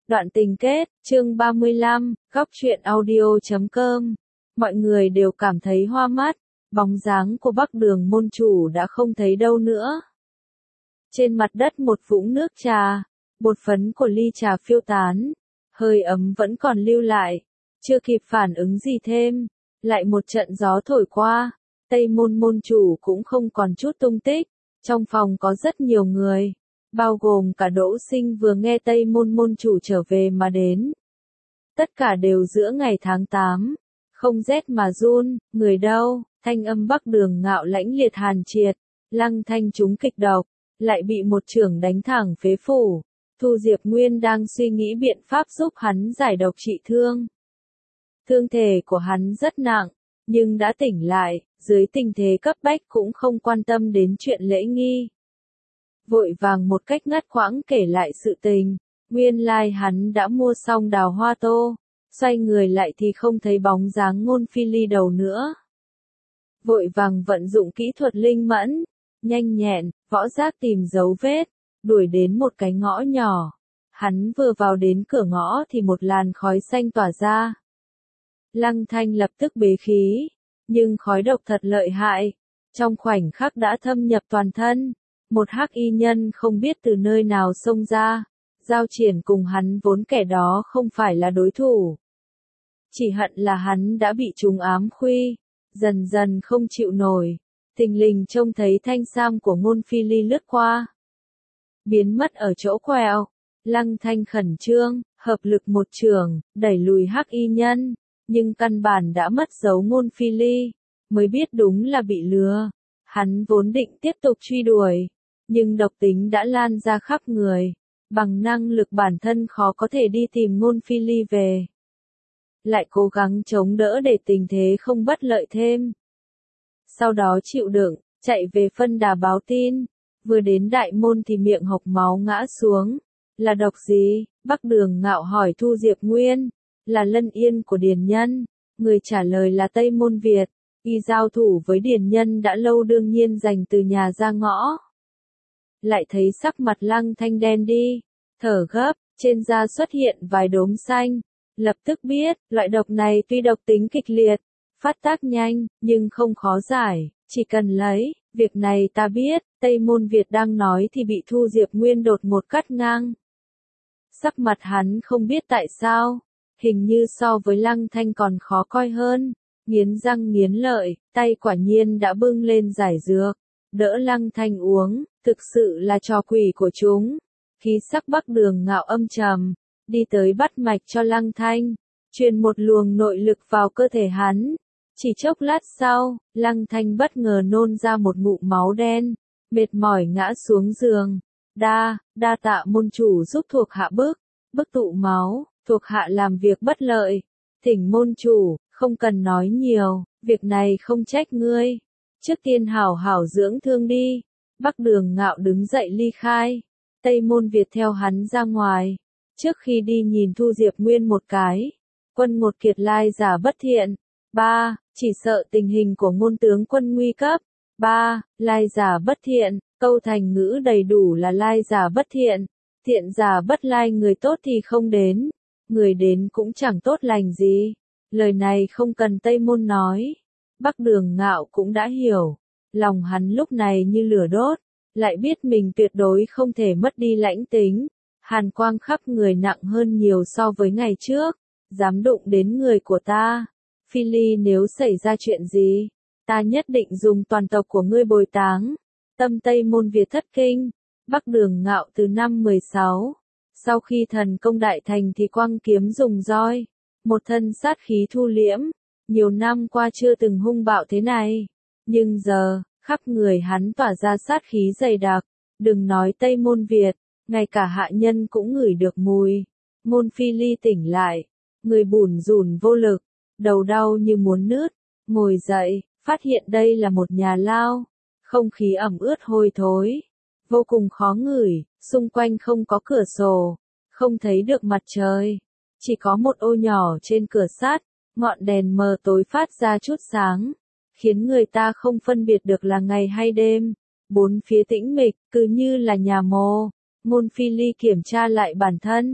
Đoạn tình kết, chương 35, góc truyện audio.com. Mọi người đều cảm thấy hoa mắt, bóng dáng của Bắc Đường môn chủ đã không thấy đâu nữa. Trên mặt đất một vũng nước trà, bột phấn của ly trà phiêu tán, hơi ấm vẫn còn lưu lại, chưa kịp phản ứng gì thêm, lại một trận gió thổi qua, Tây môn môn chủ cũng không còn chút tung tích, trong phòng có rất nhiều người. Bao gồm cả Đỗ Sinh vừa nghe Tây môn môn chủ trở về mà đến. Tất cả đều giữa ngày tháng 8, không rét mà run, người đâu, thanh âm Bắc Đường ngạo lãnh liệt hàn triệt, Lăng Thanh trúng kịch độc, lại bị một chưởng đánh thẳng phế phủ. Thu Diệp Nguyên đang suy nghĩ biện pháp giúp hắn giải độc trị thương. Thương thể của hắn rất nặng, nhưng đã tỉnh lại, dưới tình thế cấp bách cũng không quan tâm đến chuyện lễ nghi. Vội vàng một cách ngắt quãng kể lại sự tình, nguyên lai hắn đã mua xong đào hoa tô, xoay người lại thì không thấy bóng dáng Ngôn Phi Ly đâu nữa. Vội vàng vận dụng kỹ thuật linh mẫn, nhanh nhẹn, võ giác tìm dấu vết, đuổi đến một cái ngõ nhỏ. Hắn vừa vào đến cửa ngõ thì một làn khói xanh tỏa ra. Lăng Thanh lập tức bế khí, nhưng khói độc thật lợi hại, trong khoảnh khắc đã thâm nhập toàn thân. Một hắc y nhân không biết từ nơi nào xông ra, giao triển cùng hắn vốn kẻ đó không phải là đối thủ. Chỉ hận là hắn đã bị trúng ám khuy, dần dần không chịu nổi, thình lình trông thấy thanh sam của Ngôn Phi Ly lướt qua. Biến mất ở chỗ quẹo, Lăng Thanh khẩn trương, hợp lực một chưởng, đẩy lùi hắc y nhân, nhưng căn bản đã mất dấu Ngôn Phi Ly, mới biết đúng là bị lừa. Hắn vốn định tiếp tục truy đuổi, nhưng độc tính đã lan ra khắp người, bằng năng lực bản thân khó có thể đi tìm Ngôn Phi Ly về. Lại cố gắng chống đỡ để tình thế không bất lợi thêm. Sau đó chịu đựng, chạy về phân đà báo tin, vừa đến đại môn thì miệng hộc máu ngã xuống. Là độc gì? Bắc Đường ngạo hỏi Thu Diệp Nguyên, là Lân Yên của Điền Nhân, người trả lời là Tây Môn Việt. Y giao thủ với Điền Nhân đã lâu đương nhiên giành từ nhà ra ngõ. Lại thấy sắc mặt Lăng Thanh đen đi, thở gấp, trên da xuất hiện vài đốm xanh, lập tức biết, loại độc này tuy độc tính kịch liệt, phát tác nhanh, nhưng không khó giải, chỉ cần lấy, việc này ta biết, Tây Môn Việt đang nói thì bị Thu Diệp Nguyên đột ngột cắt ngang. Sắc mặt hắn không biết tại sao, hình như so với Lăng Thanh còn khó coi hơn, nghiến răng nghiến lợi, tay quả nhiên đã bưng lên giải dược, đỡ Lăng Thanh uống. Thực sự là trò quỷ của chúng. Khí sắc Bắc Đường ngạo âm trầm, đi tới bắt mạch cho Lăng Thanh, truyền một luồng nội lực vào cơ thể hắn. Chỉ chốc lát sau, Lăng Thanh bất ngờ nôn ra một ngụm máu đen, mệt mỏi ngã xuống giường. Đa tạ môn chủ giúp thuộc hạ bức tụ máu, thuộc hạ làm việc bất lợi. Thỉnh môn chủ, không cần nói nhiều, việc này không trách ngươi. Trước tiên hảo hảo dưỡng thương đi. Bắc Đường ngạo đứng dậy ly khai, Tây Môn Việt theo hắn ra ngoài, trước khi đi nhìn Thu Diệp Nguyên một cái, Quân Ngột Kiệt lai giả bất thiện, chỉ sợ tình hình của Ngôn tướng quân nguy cấp, lai giả bất thiện, câu thành ngữ đầy đủ là lai giả bất thiện, thiện giả bất lai, người tốt thì không đến, người đến cũng chẳng tốt lành gì, lời này không cần Tây Môn nói, Bắc Đường ngạo cũng đã hiểu. Lòng hắn lúc này như lửa đốt, lại biết mình tuyệt đối không thể mất đi lãnh tính. Hàn quang khắp người nặng hơn nhiều so với ngày trước, dám đụng đến người của ta. Phi Ly nếu xảy ra chuyện gì, ta nhất định dùng toàn tộc của ngươi bồi táng. Tâm Tây Môn Việt thất kinh, Bắc Đường ngạo từ năm 16. Sau khi thần công đại thành thì quăng kiếm dùng roi, một thân sát khí thu liễm, nhiều năm qua chưa từng hung bạo thế này. Nhưng giờ, khắp người hắn tỏa ra sát khí dày đặc, đừng nói Tây Môn Việt, ngay cả hạ nhân cũng ngửi được mùi. Ngôn Phi Ly tỉnh lại, người bủn rủn vô lực, đầu đau như muốn nứt, ngồi dậy, phát hiện đây là một nhà lao, không khí ẩm ướt hôi thối, vô cùng khó ngửi, xung quanh không có cửa sổ, không thấy được mặt trời, chỉ có một ô nhỏ trên cửa sắt, ngọn đèn mờ tối phát ra chút sáng, khiến người ta không phân biệt được là ngày hay đêm. Bốn phía tĩnh mịch, cứ như là nhà mồ. Ngôn Phi Ly kiểm tra lại bản thân,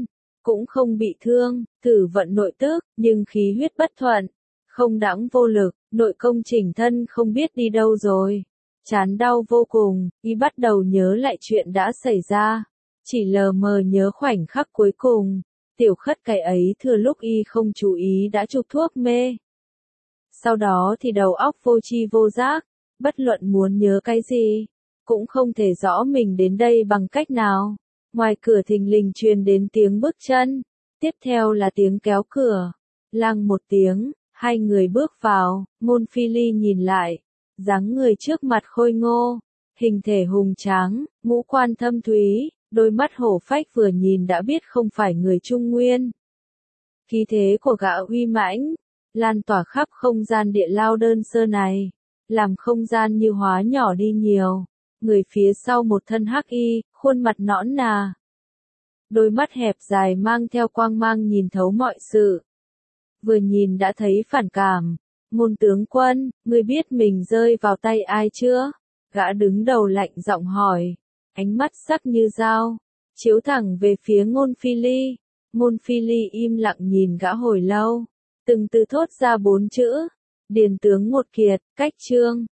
cũng không bị thương, thử vận nội tức, nhưng khí huyết bất thuận, không đãng vô lực, nội công chỉnh thân không biết đi đâu rồi. Chán đau vô cùng, y bắt đầu nhớ lại chuyện đã xảy ra, chỉ lờ mờ nhớ khoảnh khắc cuối cùng. Tiểu Khất cái ấy thừa lúc y không chú ý đã chụp thuốc mê. Sau đó thì đầu óc vô tri vô giác, bất luận muốn nhớ cái gì, cũng không thể rõ mình đến đây bằng cách nào. Ngoài cửa thình lình truyền đến tiếng bước chân, tiếp theo là tiếng kéo cửa. Lăng một tiếng, hai người bước vào, Môn Phi Ly nhìn lại, dáng người trước mặt khôi ngô, hình thể hùng tráng, ngũ quan thâm thúy, đôi mắt hổ phách vừa nhìn đã biết không phải người Trung Nguyên. Khí thế của gã uy mãnh, lan tỏa khắp không gian địa lao đơn sơ này, làm không gian như hóa nhỏ đi nhiều. Người phía sau một thân hắc y, khuôn mặt nõn nà. Đôi mắt hẹp dài mang theo quang mang nhìn thấu mọi sự. Vừa nhìn đã thấy phản cảm. Môn tướng quân, ngươi biết mình rơi vào tay ai chưa? Gã đứng đầu lạnh giọng hỏi. Ánh mắt sắc như dao, chiếu thẳng về phía Môn Phi Ly. Môn Phi Ly im lặng nhìn gã hồi lâu, từng từ thốt ra 4 chữ. Điền tướng một kiệt, cách trương.